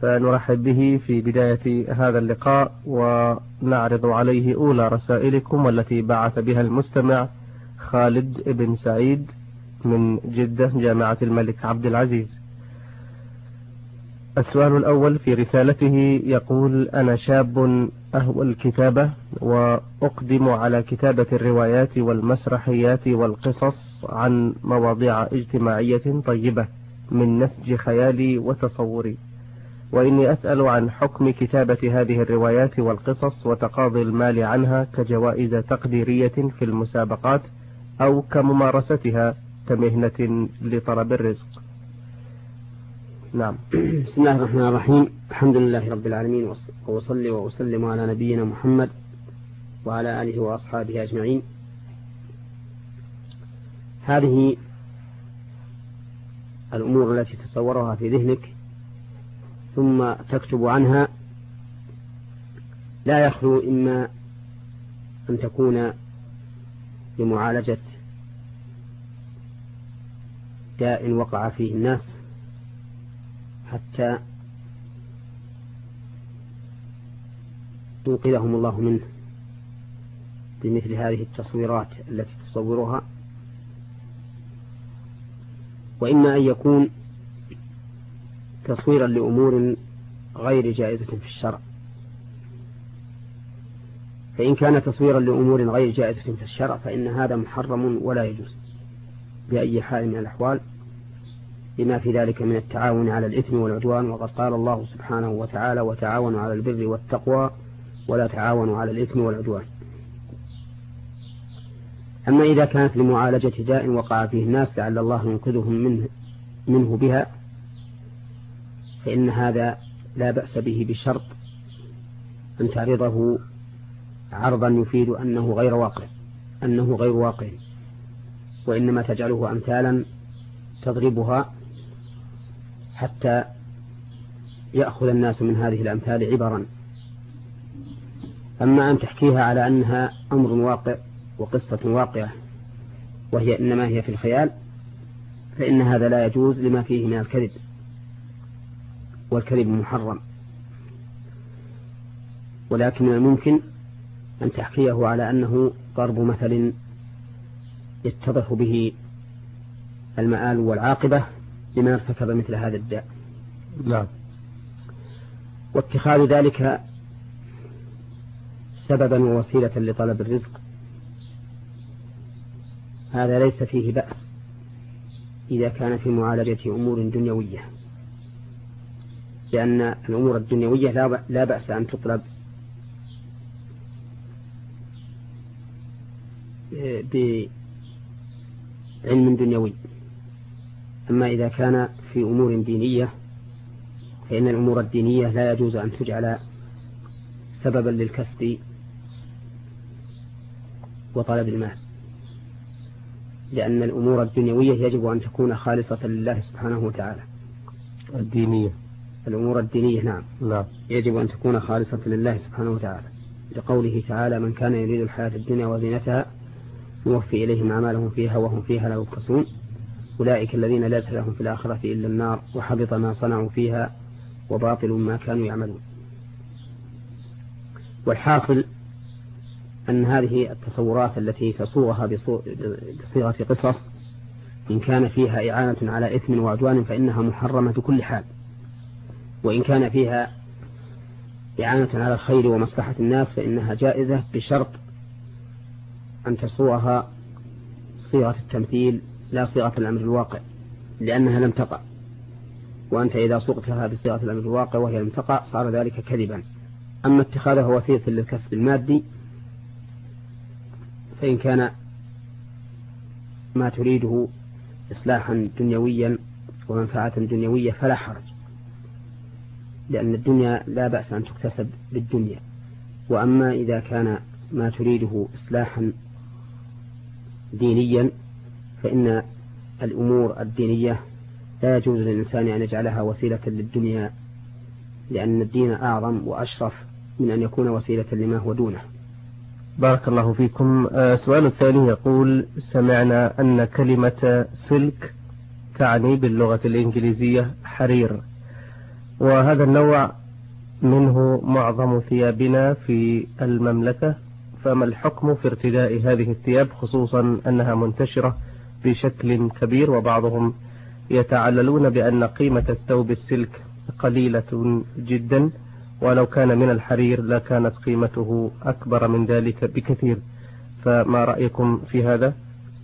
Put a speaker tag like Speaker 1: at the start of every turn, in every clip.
Speaker 1: فنرحب به في بداية هذا اللقاء ونعرض عليه أولى رسائلكم والتي بعث بها المستمع خالد بن سعيد من جدة جامعة الملك عبد العزيز. السؤال الأول في رسالته يقول: أنا شاب أهوى الكتابة وأقدم على كتابة الروايات والمسرحيات والقصص عن مواضيع اجتماعية طيبة من نسج خيالي وتصوري، وإني أسأل عن حكم كتابة هذه الروايات والقصص وتقاضي المال عنها كجوائز تقديرية في المسابقات أو كممارستها كمهنة لطلب الرزق. نعم.
Speaker 2: بسم الله الرحمن الرحيم. الحمد لله رب العالمين، وأصلي وأسلم على نبينا محمد وعلى آله وأصحابه أجمعين. هذه الأمور التي تصورها في ذهنك ثم تكتب عنها لا يخلو إما أن تكون لمعالجة داء وقع فيه الناس حتى ينقذهم الله منه بمثل هذه التصويرات التي تصورها، وإما أن يكون تصويرا لأمور غير جائزة في الشرع. فإن كان تصويرا لأمور غير جائزة في الشرع فإن هذا محرم ولا يجوز بأي حال من الأحوال، لما في ذلك من التعاون على الإثم والعدوان، وقد قال الله سبحانه وتعالى: وتعاونوا على البر والتقوى ولا تعاونوا على الإثم والعدوان. أما إذا كانت لمعالجة داء وقع فيه الناس لعل الله ينقذهم منه بها فإن هذا لا بأس به، بشرط أن تعرضه عرضا يفيد أنه غير واقع، وإنما تجعله أمثالا تضربها حتى يأخذ الناس من هذه الأمثال عبرا. أما أن تحكيها على أنها أمر واقع وقصة واقعة وهي إنما هي في الخيال فإن هذا لا يجوز لما فيه من الكذب، والكذب محرم. ولكن من الممكن أن تحكيه على أنه ضرب مثل يتضح به المآل والعاقبة لمن ارتكب مثل هذا الداء.
Speaker 1: نعم.
Speaker 2: واتخاذ ذلك سببا ووسيلة لطلب الرزق هذا ليس فيه بأس إذا كان في معالجة أمور دنيوية، لأن الأمور الدنيوية لا بأس أن تطلب بعلم دنيوي. أما إذا كان في أمور دينية فإن الأمور الدينية لا يجوز أن تجعل سببا للكسب وطلب المال، لأن الأمور الدنيوية يجب أن تكون خالصة لله سبحانه وتعالى. الأمور الدينية نعم يجب أن تكون خالصة لله سبحانه وتعالى، لقوله تعالى: من كان يريد الحياة الدنيا وزينتها نوفي إليهم أعمالهم فيها وهم فيها لا يبخسون أولئك الذين ليس لهم في الآخرة إلا النار وحبط ما صنعوا فيها وباطل ما كانوا يعملون. والحاصل أن هذه التصورات التي تصورها بصيغة قصص إن كان فيها إعانة على إثم وعدوان فإنها محرمة بكل حال، وإن كان فيها إعانة على الخير ومصلحة الناس فإنها جائزة، بشرط أن تصورها صيغة التمثيل لا صيغة الأمر الواقع، لأنها لم تقع، وأنت إذا صغتها بصيغة الأمر الواقع وهي لم تقع صار ذلك كذبا. أما اتخاذها وسيلة للكسب المادي فإن كان ما تريده إصلاحا دنيويا ومنفعة دنيوية فلا حرج، لأن الدنيا لا بأس أن تكتسب بالدنيا. وأما إذا كان ما تريده إصلاحا دينيا فإن الأمور الدينية لا يجوز للإنسان أن يجعلها وسيلة للدنيا، لأن الدين أعظم وأشرف من أن يكون وسيلة لما هو دونه.
Speaker 1: بارك الله فيكم. السؤال الثاني يقول: سمعنا أن كلمة سلك تعني باللغة الإنجليزية حرير، وهذا النوع منه معظم ثيابنا في المملكة، فما الحكم في ارتداء هذه الثياب، خصوصا أنها منتشرة بشكل كبير، وبعضهم يتعللون بأن قيمة الثوب السلك قليلة جدا، ولو كان من الحرير لكانت قيمته أكبر من ذلك بكثير، فما رأيكم في هذا؟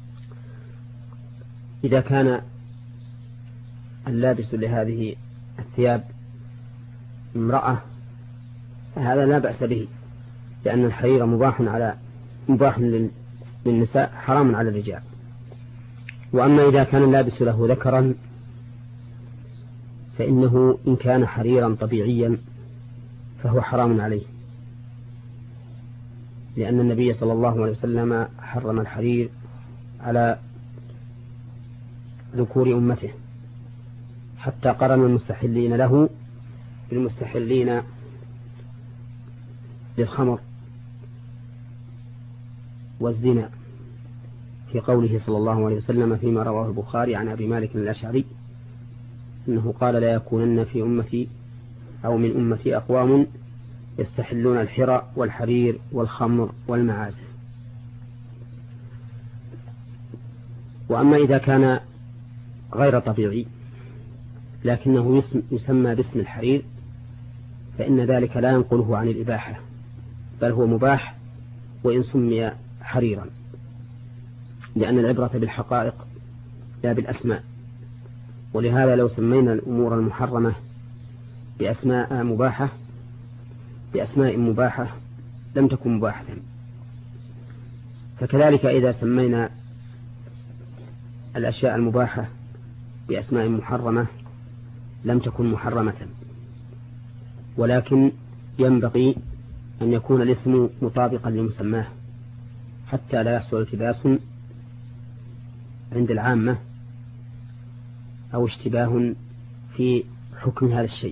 Speaker 2: إذا كان اللابس لهذه الثياب امرأة فهذا لا بأس به، لأن الحرير مباح للنساء حرام على الرجال. وأما إذا كان اللابس له ذكرا فإنه إن كان حريرا طبيعيا فهو حرام عليه، لأن النبي صلى الله عليه وسلم حرم الحرير على ذكور أمته، حتى قرن المستحلين له بالمستحلين للخمر والزنا، في قوله صلى الله عليه وسلم فيما رواه البخاري عن أبي مالك الأشعري أنه قال: لا يكونن في أمتي أو من أمتي أقوام يستحلون الحرى والحرير والخمر والمعازف. وأما إذا كان غير طبيعي لكنه يسمى باسم الحرير فإن ذلك لا ينقله عن الإباحة، بل هو مباح وإن سمي حريرا، لأن العبرة بالحقائق لا بالأسماء. ولهذا لو سمينا الأمور المحرمة بأسماء مباحة لم تكن مباحة. فكذلك إذا سمينا الأشياء المباحة بأسماء محرمة لم تكن محرمة، ولكن ينبغي أن يكون الاسم مطابقا لمسماه حتى لا يحصل التباس عند العامة أو اشتباه في حكم هذا الشيء.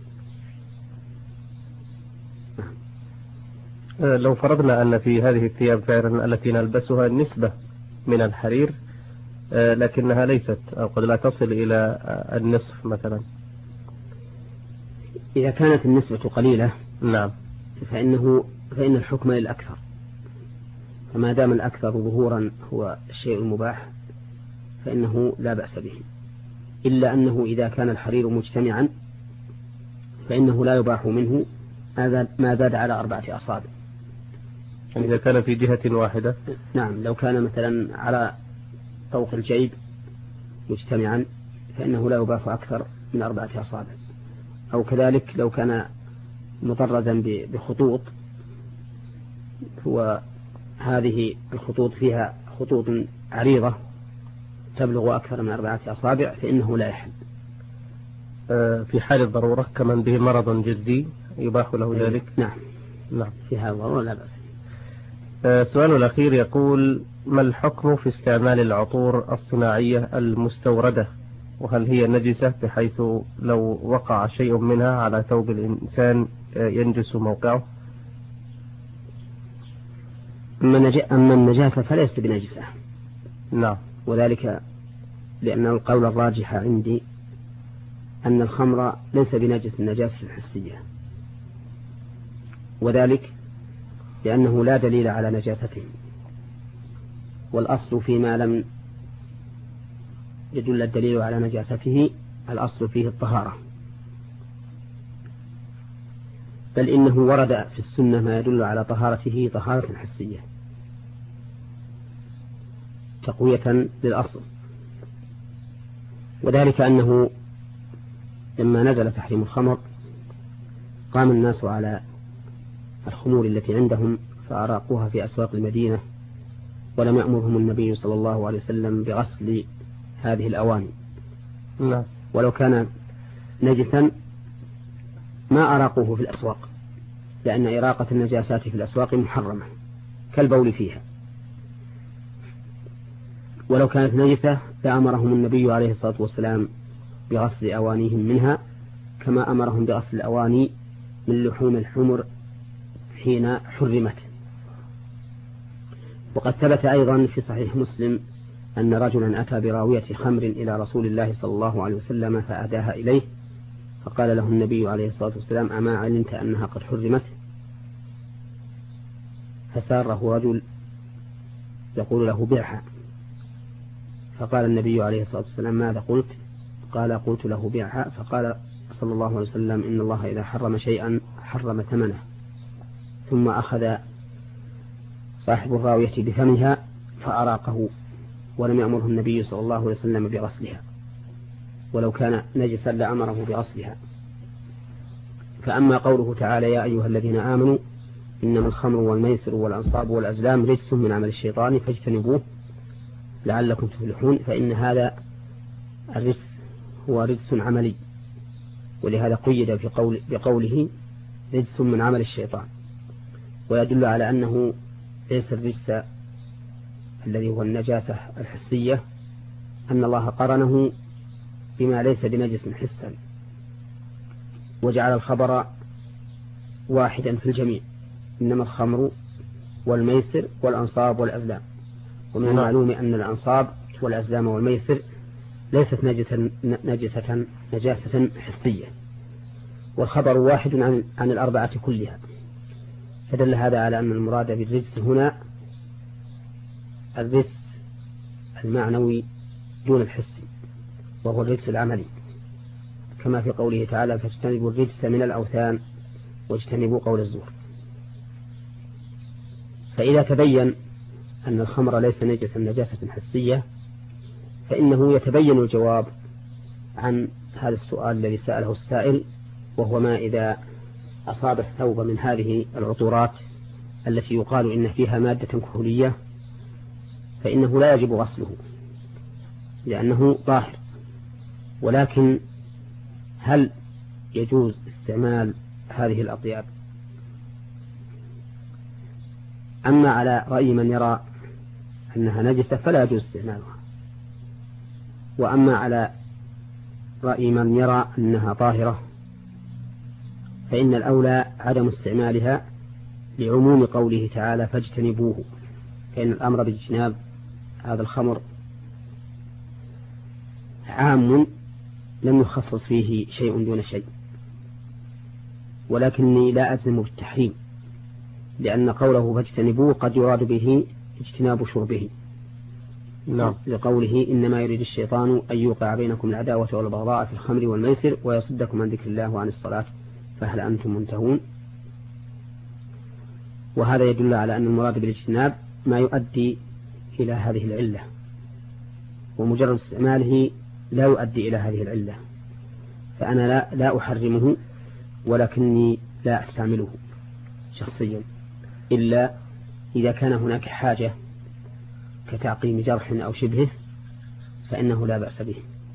Speaker 1: لو فرضنا أن في هذه الثياب فعلا التي نلبسها نسبة من الحرير لكنها ليست أو قد لا تصل إلى النصف مثلا،
Speaker 2: إذا كانت النسبة قليلة
Speaker 1: نعم
Speaker 2: فإن الحكم للأكثر، فما دام الأكثر ظهورا هو الشيء المباح فإنه لا بأس به، إلا أنه إذا كان الحرير مجتمعا فإنه لا يباح منه ما زاد على 4 أصابع.
Speaker 1: إذا كان في جهة واحدة،
Speaker 2: نعم، لو كان مثلا على طوق الجيب مجتمعا فإنه لا يباح أكثر من 4 أصابع، أو كذلك لو كان مطرزا بخطوط، وهذه الخطوط فيها خطوط عريضة تبلغ أكثر من 4 أصابع فإنه لا يحل.
Speaker 1: في حال الضرورة كمن به مرض جدي يباح له ذلك؟
Speaker 2: نعم في هذا الضرورة لا بأس.
Speaker 1: السؤال الأخير يقول: ما الحكم في استعمال العطور الصناعية المستوردة، وهل هي نجسة بحيث لو وقع شيء منها على ثوب الإنسان ينجس موقعه؟
Speaker 2: أما النجاسة فليست بنجسة،
Speaker 1: نعم،
Speaker 2: وذلك لأن القول الراجح عندي أن الخمر ليس بنجس النجاسة الحسية، وذلك لأنه لا دليل على نجاسته، والأصل فيما لم يدل الدليل على نجاسته الأصل فيه الطهارة، بل إنه ورد في السنة ما يدل على طهارته طهارة حسية تقوية للأصل، وذلك أنه لما نزل تحريم الخمر قام الناس على الخمور التي عندهم فأراقوها في أسواق المدينة، ولم يأمرهم النبي صلى الله عليه وسلم بغسل هذه الأواني. ولو كان نجسا ما أراقوه في الأسواق، لأن إراقة النجاسات في الأسواق محرمة كالبول فيها، ولو كانت نجسة لأمرهم النبي عليه الصلاة والسلام بغسل أوانيهم منها، كما أمرهم بغسل الأواني من لحوم الحمر حين حرمت. وقد ثبت أيضا في صحيح مسلم أن رجلا أتى براوية خمر إلى رسول الله صلى الله عليه وسلم فأهداها إليه، فقال له النبي عليه الصلاة والسلام: أما علمت أنها قد حرمت؟ فساره رجل يقول له: بيعها. فقال النبي عليه الصلاة والسلام: ماذا قلت؟ قال: قلت له بيعها. فقال صلى الله عليه وسلم: إن الله إذا حرم شيئا حرم ثمنه. ثم أخذ صاحب الراوية بفمها فأراقه، ولم يأمره النبي صلى الله عليه وسلم بغسلها، ولو كان نجسا لأمره بغسلها. فأما قوله تعالى: يا أيها الذين آمنوا إنما الخمر والميسر والأنصاب والأزلام رجس من عمل الشيطان فاجتنبوه لعلكم تفلحون، فإن هذا الرجس هو رجس عملي، ولهذا قيد بقوله رجس من عمل الشيطان، ويدل على أنه ليس الرجس الذي هو النجاسة الحسية، أن الله قرنه بما ليس بنجس حسا، وجعل الخبر واحدا في الجميع: إنما الخمر والميسر والأنصاب والأزلام. ومن المعلوم أن الأنصاب والأزلام والميسر ليست نجاسة حسية، والخبر واحد عن الأربعة كلها، فدل هذا على أن المراد بالرجس هنا الرجس المعنوي دون الحسي، وهو الرجس العملي، كما في قوله تعالى: فاجتنبوا الرجس من الأوثان واجتنبوا قول الزور. فإذا تبين أن الخمر ليس نجاسة حسية، فإنه يتبين الجواب عن هذا السؤال الذي سأله السائل، وهو: ما إذا أصاب الثوب من هذه العطورات التي يقال إن فيها مادة كحولية، فإنه لا يجب غسله لأنه طاهر، ولكن هل يجوز استعمال هذه الأطياب؟ أما على رأي من يرى أنها نجسة فلا يجوز استعمالها، وأما على رأي من يرى أنها طاهرة فإن الأولى عدم استعمالها، لعموم قوله تعالى: فاجتنبوه، فإن الأمر باجتناب هذا الخمر عام لم يخصص فيه شيء دون شيء. ولكني لا أجزم بالتحريم، لأن قوله فاجتنبوه قد يراد به اجتناب شربه، لقوله: إنما يريد الشيطان أن يوقع بينكم العداوة والبغضاء في الخمر والميسر ويصدكم عن ذكر الله وعن الصلاة فهل أنتم منتهون. وهذا يدل على أن المراد بالاجتناب ما يؤدي إلى هذه العلة، ومجرد استعماله لا يؤدي إلى هذه العلة، فأنا لا أحرمه، ولكني لا أستعمله شخصيا إلا إذا كان هناك حاجة كتعقيم جرح أو شبهه، فإنه لا بأس به.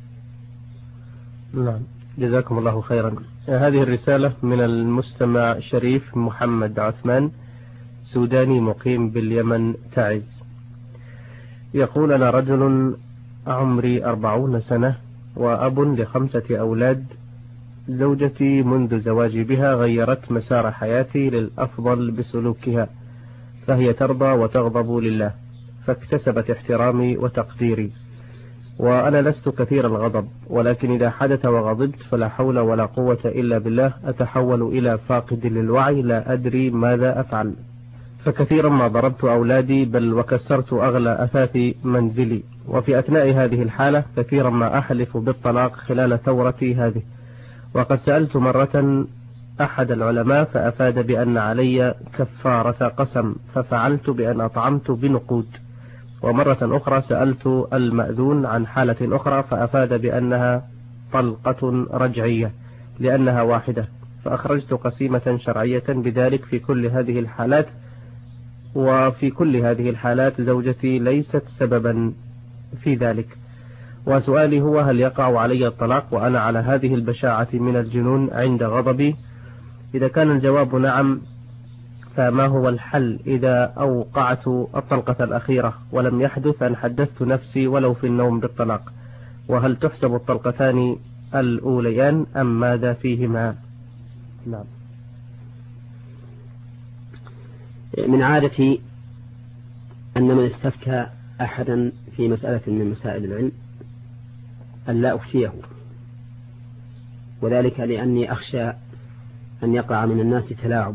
Speaker 1: نعم، جزاكم الله خيرا. هذه الرسالة من المستمع شريف محمد عثمان، سوداني مقيم باليمن تعز، يقول: أنا رجل عمري 40 سنة وأب ل5 أولاد. زوجتي منذ زواجي بها غيرت مسار حياتي للأفضل بسلوكها، فهي ترضى وتغضب لله، فاكتسبت احترامي وتقديري، وأنا لست كثير الغضب، ولكن إذا حدث وغضبت فلا حول ولا قوة إلا بالله، أتحول إلى فاقد للوعي لا أدري ماذا أفعل، فكثيرا ما ضربت أولادي بل وكسرت أغلى أثاث منزلي، وفي أثناء هذه الحالة كثيرا ما أحلف بالطلاق خلال ثورتي هذه. وقد سألت مرة أحد العلماء فأفاد بأن علي كفارة قسم، ففعلت بأن أطعمت بنقود. ومرة أخرى سألت المأذون عن حالة أخرى فأفاد بأنها طلقة رجعية لأنها واحدة، فأخرجت قسيمة شرعية بذلك في كل هذه الحالات، وفي كل هذه الحالات زوجتي ليست سببا في ذلك. وسؤالي هو: هل يقع علي الطلاق وأنا على هذه البشاعة من الجنون عند غضبي؟ إذا كان الجواب نعم، فما هو الحل إذا أوقعت الطلقة الأخيرة ولم يحدث أن حدثت نفسي ولو في النوم بالطلاق؟ وهل تحسب الطلقتان الأوليان أم ماذا فيهما؟ نعم.
Speaker 2: من عادتي أن من استفتى أحدا في مسألة من مسائل العلم أن لا أفتيه، وذلك لأني أخشى أن يقع من الناس تلاعب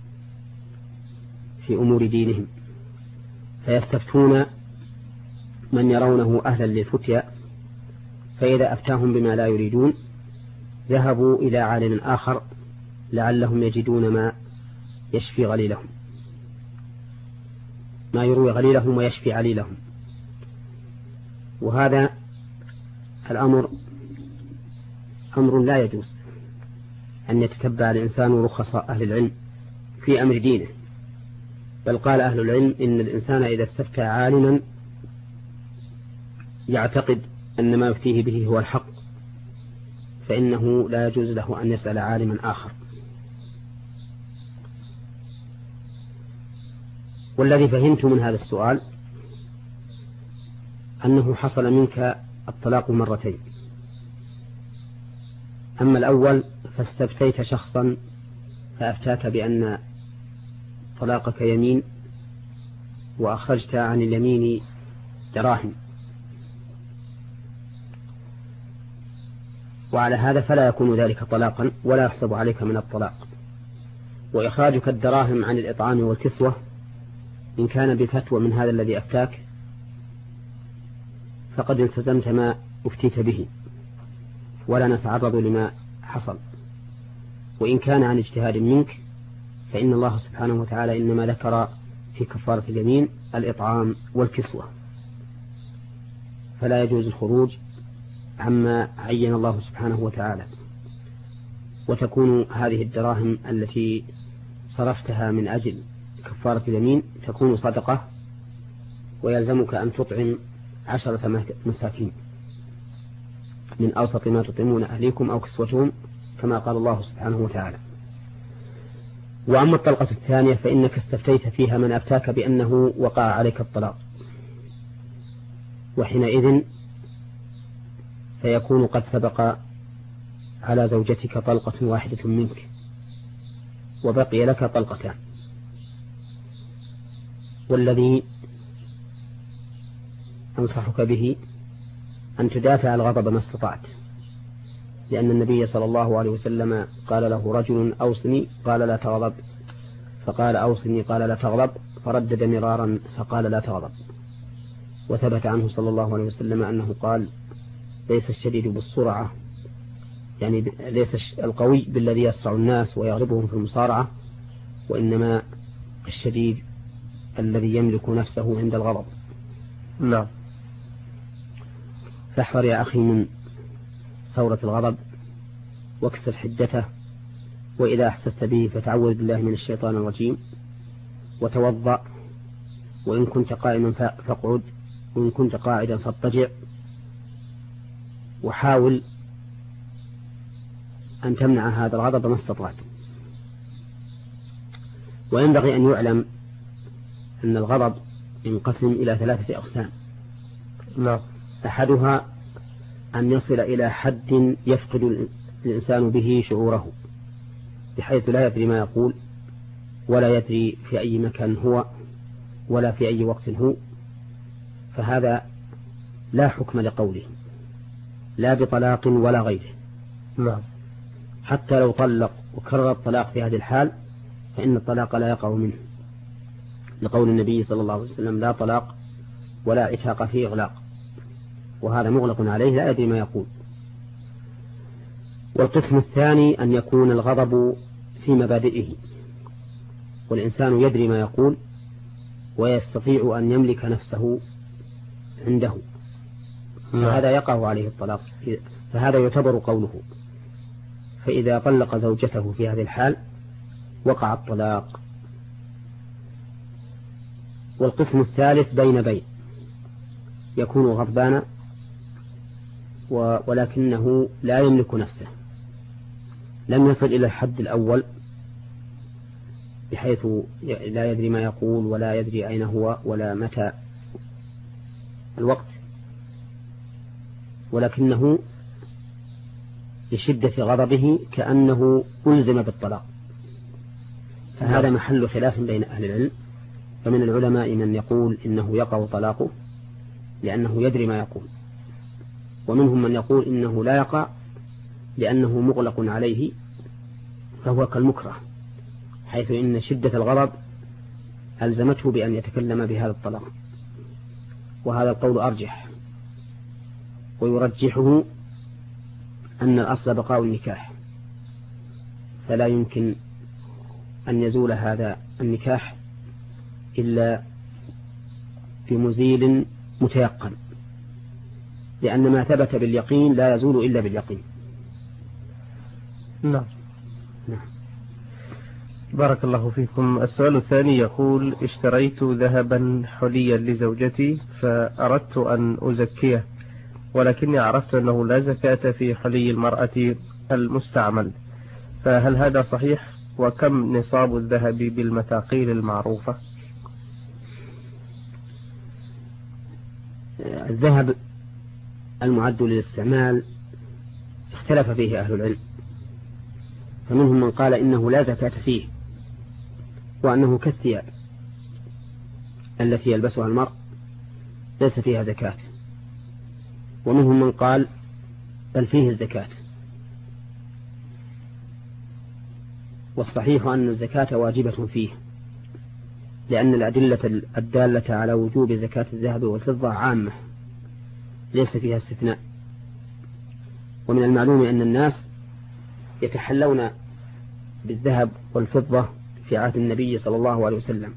Speaker 2: في أمور دينهم، فيستفتون من يرونه أهلا للفتيا، فإذا أفتاهم بما لا يريدون ذهبوا إلى عالم آخر لعلهم يجدون ما يشفي غليلهم، ما يروي غليلهم ويشفي عليلهم. وهذا الأمر أمر لا يجوز أن يتتبع الإنسان رخص أهل العلم في أمر دينه، بل قال أهل العلم إن الإنسان إذا استفتى عالما يعتقد أن ما يفتيه به هو الحق فإنه لا يجوز له أن يسأل عالما آخر. والذي فهمت من هذا السؤال أنه حصل منك الطلاق مرتين. أما الأول فاستفتيت شخصا فأفتاك بأن طلاقك يمين وأخرجت عن اليمين دراهم، وعلى هذا فلا يكون ذلك طلاقا ولا يحسب عليك من الطلاق. وإخراجك الدراهم عن الإطعام والكسوة إن كان بفتوى من هذا الذي أفتاك فقد التزمت ما أفتيت به ولا نتعرض لما حصل، وإن كان عن اجتهاد منك فإن الله سبحانه وتعالى إنما ذكر في كفارة اليمين الإطعام والكسوة، فلا يجوز الخروج عما عين الله سبحانه وتعالى. وتكون هذه الدراهم التي صرفتها من أجل كفارة اليمين تكون صدقة، ويلزمك أن تطعم 10 مساكين من أوسط ما تطعمون أهليكم أو كسوتهم كما قال الله سبحانه وتعالى. وأما الطلقة الثانية فإنك استفتيت فيها من أفتاك بأنه وقع عليك الطلاق، وحينئذ فيكون قد سبق على زوجتك طلقة واحدة منك وبقي لك طلقتان. والذي أنصحك به أن تدافع الغضب ما استطعت، لأن النبي صلى الله عليه وسلم قال له رجل أوصني قال لا تغضب، فقال أوصني قال لا تغضب، فردد مرارا فقال لا تغضب. وثبت عنه صلى الله عليه وسلم أنه قال ليس الشديد بالسرعة، يعني ليس القوي بالذي يسرع الناس ويغلبهم في المصارعة، وإنما الشديد الذي يملك نفسه عند الغضب.
Speaker 1: لا.
Speaker 2: فاحذر يا أخي من ثورة الغضب واكسر حدته، وإذا أحسست به فتعوذ بالله من الشيطان الرجيم وتوضأ، وإن كنت قائما فاقعد، وإن كنت قاعدا فاضطجع، وحاول أن تمنع هذا الغضب ما استطعت. وينبغي أن يعلم أن الغضب ينقسم إلى 3 أقسام.
Speaker 1: لا.
Speaker 2: أحدها أن يصل إلى حد يفقد الإنسان به شعوره بحيث لا يدري ما يقول ولا يدري في أي مكان هو ولا في أي وقت هو، فهذا لا حكم لقوله لا بطلاق ولا غيره.
Speaker 1: لا.
Speaker 2: حتى لو طلق وكرر الطلاق في هذه الحال فإن الطلاق لا يقع منه، لقول النبي صلى الله عليه وسلم لا طلاق ولا عتاق فيه إغلاق، وهذا مغلق عليه لا يدري ما يقول. والقسم الثاني أن يكون الغضب في مبادئه والإنسان يدري ما يقول ويستطيع أن يملك نفسه عنده، فهذا يقع عليه الطلاق، فهذا يعتبر قوله. فإذا طلق زوجته في هذه الحال وقع الطلاق. والقسم الثالث بين يكون غضبانا ولكنه لا يملك نفسه، لم يصل إلى الحد الأول بحيث لا يدري ما يقول ولا يدري أين هو ولا متى الوقت، ولكنه لشدة غضبه كأنه ألزم بالطلاق، فهذا محل خلاف بين أهل العلم. فمن العلماء من يقول إنه يقع طلاقه لأنه يدري ما يقول، ومنهم من يقول إنه لا يقع لأنه مغلق عليه فهو كالمكره، حيث إن شدة الغضب ألزمته بأن يتكلم بهذا الطلاق. وهذا القول أرجح، ويرجحه أن الأصل بقاء النكاح، فلا يمكن أن يزول هذا النكاح إلا بمزيل متيقن، لأن ما ثبت باليقين لا يزول إلا باليقين.
Speaker 1: نعم. بارك الله فيكم. السؤال الثاني يقول: اشتريت ذهبا حليا لزوجتي فأردت أن أزكيه، ولكني عرفت أنه لا زكاة في حلي المرأة المستعمل، فهل هذا صحيح؟ وكم نصاب الذهب بالمثاقيل المعروفة؟
Speaker 2: الذهب المعد للاستعمال اختلف فيه أهل العلم، فمنهم من قال إنه لا زكاة فيه، وأنه كالثياب التي يلبسها المرء ليس فيها زكاة، ومنهم من قال بل فيه الزكاة. والصحيح أن الزكاة واجبة فيه، لأن الأدلة الدالة على وجوب زكاة الذهب والفضة عامة ليس فيها استثناء. ومن المعلوم أن الناس يتحلون بالذهب والفضة في عهد النبي صلى الله عليه وسلم،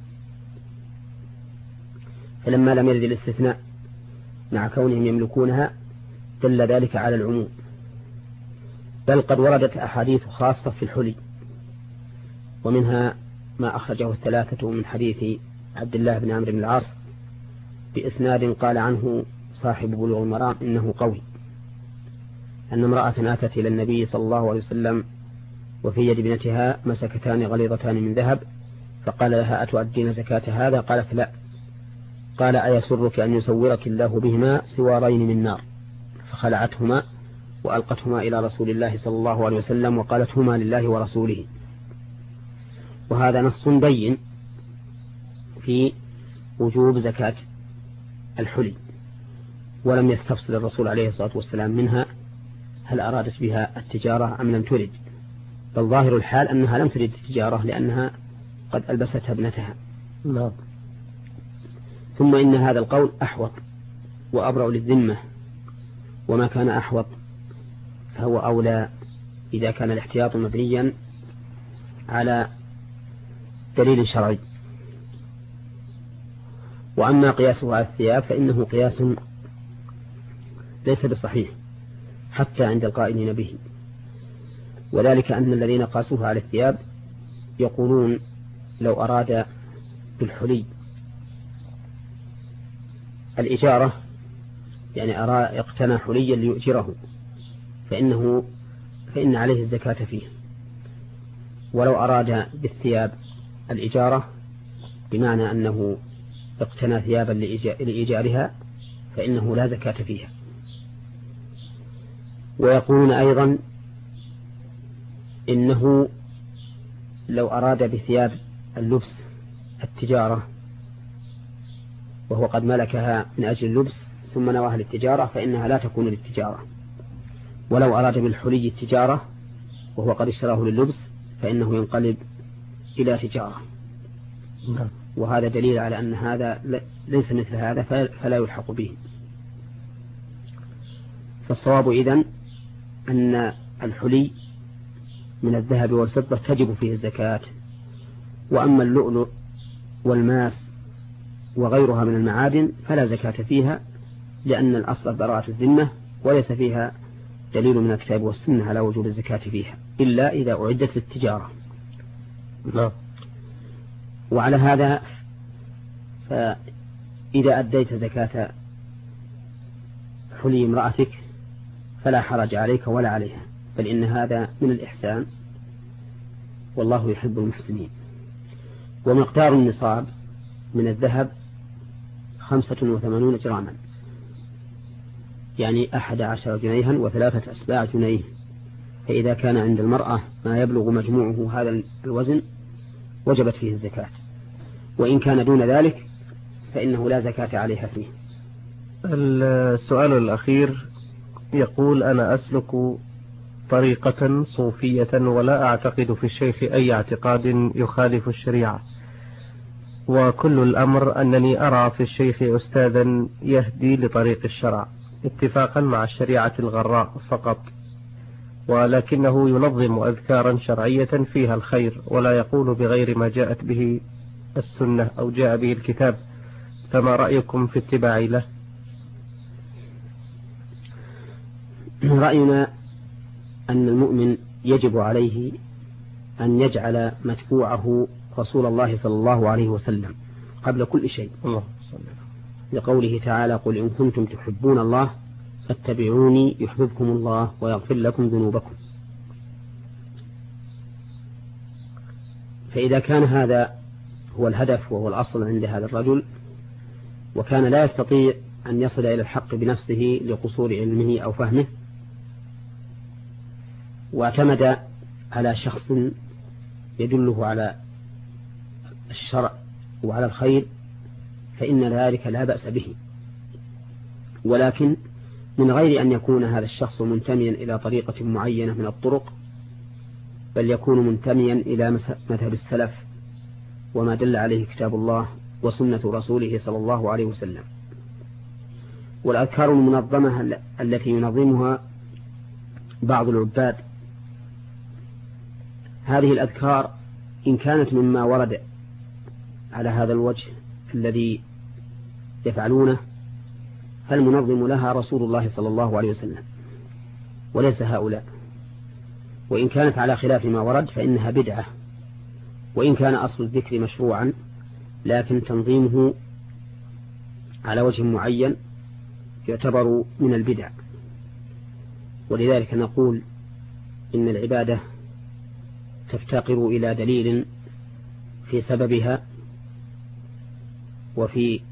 Speaker 2: فلما لم يرد الاستثناء مع كونهم يملكونها دل ذلك على العموم، بل قد وردت أحاديث خاصة في الحلي، ومنها ما أخرجه الثلاثة من حديث عبد الله بن عمرو بن العاص بإسناد قال عنه صاحب بلوغ المرام إنه قوي، أن امرأة أتت إلى النبي صلى الله عليه وسلم وفي يد ابنتها مسكتان غليظتان من ذهب، فقال لها: أتؤدين زكاة هذا؟ قالت: لا. قال: أيسرك أن يسورك الله بهما سوارين من نار؟ فخلعتهما وألقتهما إلى رسول الله صلى الله عليه وسلم وقالت: هما لله ورسوله. وهذا نص بين في وجوب زكاة الحلي، ولم يستفصل الرسول عليه الصلاة والسلام منها هل أرادت بها التجارة أم لم ترد، بل ظاهر الحال أنها لم ترد التجارة لأنها قد ألبستها ابنتها.
Speaker 1: لا.
Speaker 2: ثم إن هذا القول أحوط وأبرأ للذمة، وما كان أحوط فهو أولى إذا كان الاحتياط مبنيا على دليل شرعي. وأما قياسه على الثياب فإنه قياس ليس بصحيح حتى عند القائلين به، وذلك أن الذين قاسوها على الثياب يقولون لو أراد بالحلي الإجارة، يعني اقتنى حليا ليؤجره، فإن عليه الزكاة فيه، ولو أراد بالثياب الإجارة بمعنى أنه اقتنى ثيابا لإيجارها فإنه لا زكاة فيها. ويقولون أيضا إنه لو أراد بثياب اللبس التجارة وهو قد ملكها من أجل اللبس ثم نواها للتجارة فإنها لا تكون للتجارة، ولو أراد بالحلي التجارة وهو قد اشتراه لللبس فإنه ينقلب إلى تجارة. وهذا دليل على أن هذا ليس مثل هذا فلا يلحق به. فالصواب إذن أن الحلي من الذهب والفضة تجب فيه الزكاة، وأما اللؤلؤ والماس وغيرها من المعادن فلا زكاة فيها، لأن الأصل براءة الذمة وليس فيها دليل من الكتاب والسنة على وجوب الزكاة فيها إلا إذا أعدت للتجارة. وعلى هذا فإذا أديت زكاة حلي امرأتك فلا حرج عليك ولا عليها، بل إن هذا من الإحسان والله يحب المحسنين. ومقدار النصاب من الذهب 85 جراما، يعني 11 جنيها و3 أسباع جنيه، فإذا كان عند المرأة ما يبلغ مجموعه هذا الوزن وجبت فيه الزكاة، وإن كان دون ذلك فإنه لا زكاة عليها فيه.
Speaker 1: السؤال الأخير يقول: أنا أسلك طريقة صوفية، ولا أعتقد في الشيخ أي اعتقاد يخالف الشريعة، وكل الأمر أنني أرى في الشيخ أستاذا يهدي لطريق الشرع اتفاقا مع الشريعة الغراء فقط، ولكنه ينظم أذكارا شرعية فيها الخير، ولا يقول بغير ما جاءت به السنة أو جاء به الكتاب، فما رأيكم في اتباع له؟
Speaker 2: رأينا أن المؤمن يجب عليه أن يجعل متبوعه رسول الله صلى الله عليه وسلم قبل كل شيء، لقوله تعالى: قل إن كنتم تحبون الله فاتبعوني يحببكم الله ويغفر لكم ذنوبكم. فإذا كان هذا هو الهدف وهو الأصل عند هذا الرجل، وكان لا يستطيع أن يصل إلى الحق بنفسه لقصور علمه أو فهمه، واعتمد على شخص يدله على الشرع وعلى الخير، فإن ذلك لا بأس به، ولكن من غير أن يكون هذا الشخص منتميا إلى طريقة معينة من الطرق، بل يكون منتميا إلى مذهب السلف وما دل عليه كتاب الله وسنة رسوله صلى الله عليه وسلم. والأذكار المنظمة التي ينظمها بعض العباد، هذه الأذكار إن كانت مما ورد على هذا الوجه الذي يفعلونه، فالمنظم لها رسول الله صلى الله عليه وسلم وليس هؤلاء. وإن كانت على خلاف ما ورد فإنها بدعة، وإن كان أصل الذكر مشروعا، لكن تنظيمه على وجه معين يعتبر من البدع. ولذلك نقول إن العبادة تفتقر إلى دليل في سببها وفي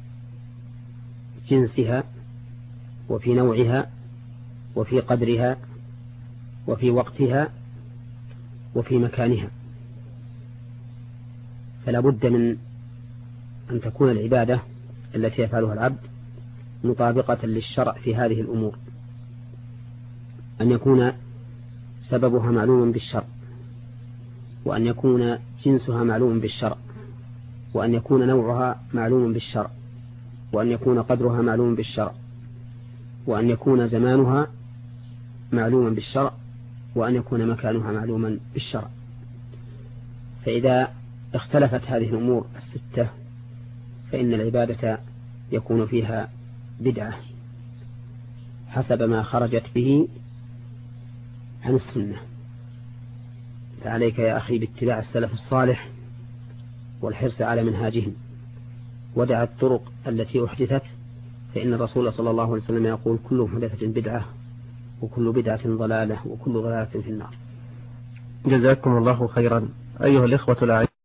Speaker 2: جنسها وفي نوعها وفي قدرها وفي وقتها وفي مكانها، فلا بد من أن تكون العبادة التي يفعلها العبد مطابقة للشرع في هذه الأمور، أن يكون سببها معلوم بالشرع، وأن يكون جنسها معلوم بالشرع، وأن يكون نوعها معلوم بالشرع، وأن يكون قدرها معلوم بالشرع، وأن يكون زمانها معلوما بالشرع، وأن يكون مكانها معلوما بالشرع. فإذا اختلفت هذه الأمور الستة فإن العبادة يكون فيها بدعة حسب ما خرجت به عن السنة. فعليك يا أخي باتباع السلف الصالح والحرص على منهاجهم، ودع الطرق التي أحدثت، فإن الرسول صلى الله عليه وسلم يقول: كل محدثة بدعة وكل بدعة ضلالة وكل ضلالة في النار.
Speaker 1: جزاكم الله خيرا. أيها الإخوة الأعزاء،